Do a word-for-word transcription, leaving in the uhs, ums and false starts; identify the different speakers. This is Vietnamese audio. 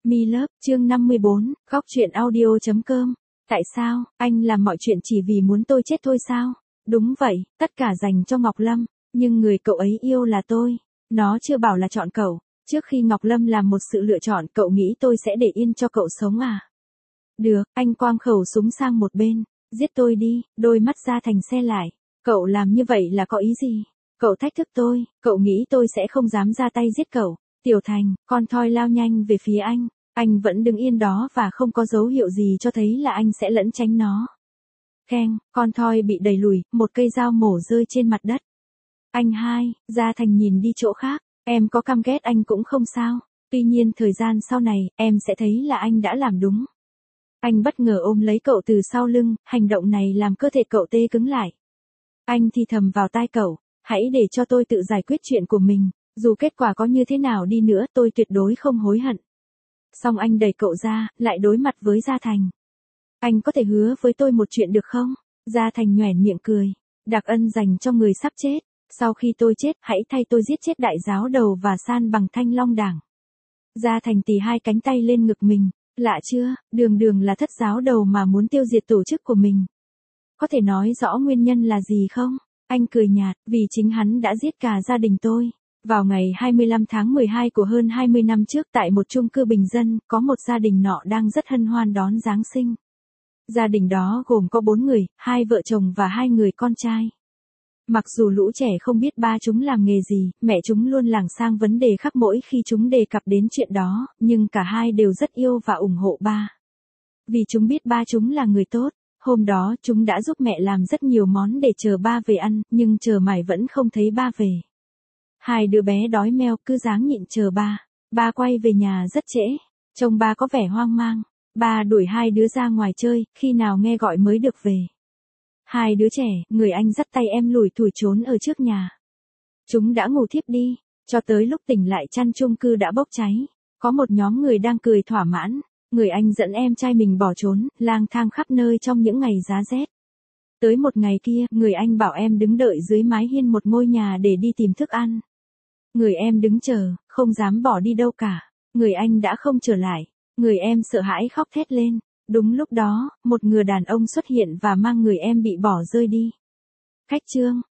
Speaker 1: Me Love, chương năm mươi bốn, góc truyện audio chấm com. Tại sao, anh làm mọi chuyện chỉ vì muốn tôi chết thôi sao? Đúng vậy, tất cả dành cho Ngọc Lâm, nhưng người cậu ấy yêu là tôi. Nó chưa bảo là chọn cậu. Trước khi Ngọc Lâm làm một sự lựa chọn, cậu nghĩ tôi sẽ để yên cho cậu sống à? Được, anh quang khẩu súng sang một bên. Giết tôi đi, đôi mắt Gia Thành se lại. Cậu làm như vậy là có ý gì? Cậu thách thức tôi, cậu nghĩ tôi sẽ không dám ra tay giết cậu. Tiểu Thành, con thoi lao nhanh về phía anh. Anh vẫn đứng yên đó và không có dấu hiệu gì cho thấy là anh sẽ lẩn tránh nó. Keng, con thoi bị đẩy lùi, một cây dao mổ rơi trên mặt đất. Anh hai, Gia Thành nhìn đi chỗ khác, em có căm ghét anh cũng không sao. Tuy nhiên thời gian sau này, em sẽ thấy là anh đã làm đúng. Anh bất ngờ ôm lấy cậu từ sau lưng, hành động này làm cơ thể cậu tê cứng lại. Anh thì thầm vào tai cậu, hãy để cho tôi tự giải quyết chuyện của mình, dù kết quả có như thế nào đi nữa tôi tuyệt đối không hối hận. Xong anh đẩy cậu ra, lại đối mặt với Gia Thành. Anh có thể hứa với tôi một chuyện được không? Gia Thành nhoẻn miệng cười. Đặc ân dành cho người sắp chết. Sau khi tôi chết, hãy thay tôi giết chết đại giáo đầu và san bằng Thanh Long Đảng. Gia Thành tì hai cánh tay lên ngực mình. Lạ chưa, đường đường là thất giáo đầu mà muốn tiêu diệt tổ chức của mình. Có thể nói rõ nguyên nhân là gì không? Anh cười nhạt, vì chính hắn đã giết cả gia đình tôi. Vào ngày hai mươi lăm tháng mười hai của hơn hai mươi năm trước tại một chung cư bình dân, có một gia đình nọ đang rất hân hoan đón Giáng sinh. Gia đình đó gồm có bốn người, hai vợ chồng và hai người con trai. Mặc dù lũ trẻ không biết ba chúng làm nghề gì, mẹ chúng luôn lảng sang vấn đề khác mỗi khi chúng đề cập đến chuyện đó, nhưng cả hai đều rất yêu và ủng hộ ba. Vì chúng biết ba chúng là người tốt, hôm đó chúng đã giúp mẹ làm rất nhiều món để chờ ba về ăn, nhưng chờ mãi vẫn không thấy ba về. Hai đứa bé đói meo cứ dáng nhịn chờ ba. Ba quay về nhà rất trễ. Trông ba có vẻ hoang mang. Ba đuổi hai đứa ra ngoài chơi, khi nào nghe gọi mới được về. Hai đứa trẻ, người anh dắt tay em lủi thủi trốn ở trước nhà. Chúng đã ngủ thiếp đi. Cho tới lúc tỉnh lại chăn chung cư đã bốc cháy. Có một nhóm người đang cười thỏa mãn. Người anh dẫn em trai mình bỏ trốn, lang thang khắp nơi trong những ngày giá rét. Tới một ngày kia, người anh bảo em đứng đợi dưới mái hiên một ngôi nhà để đi tìm thức ăn. Người em đứng chờ, không dám bỏ đi đâu cả. Người anh đã không trở lại. Người em sợ hãi khóc thét lên. Đúng lúc đó, một người đàn ông xuất hiện và mang người em bị bỏ rơi đi. Khách trương,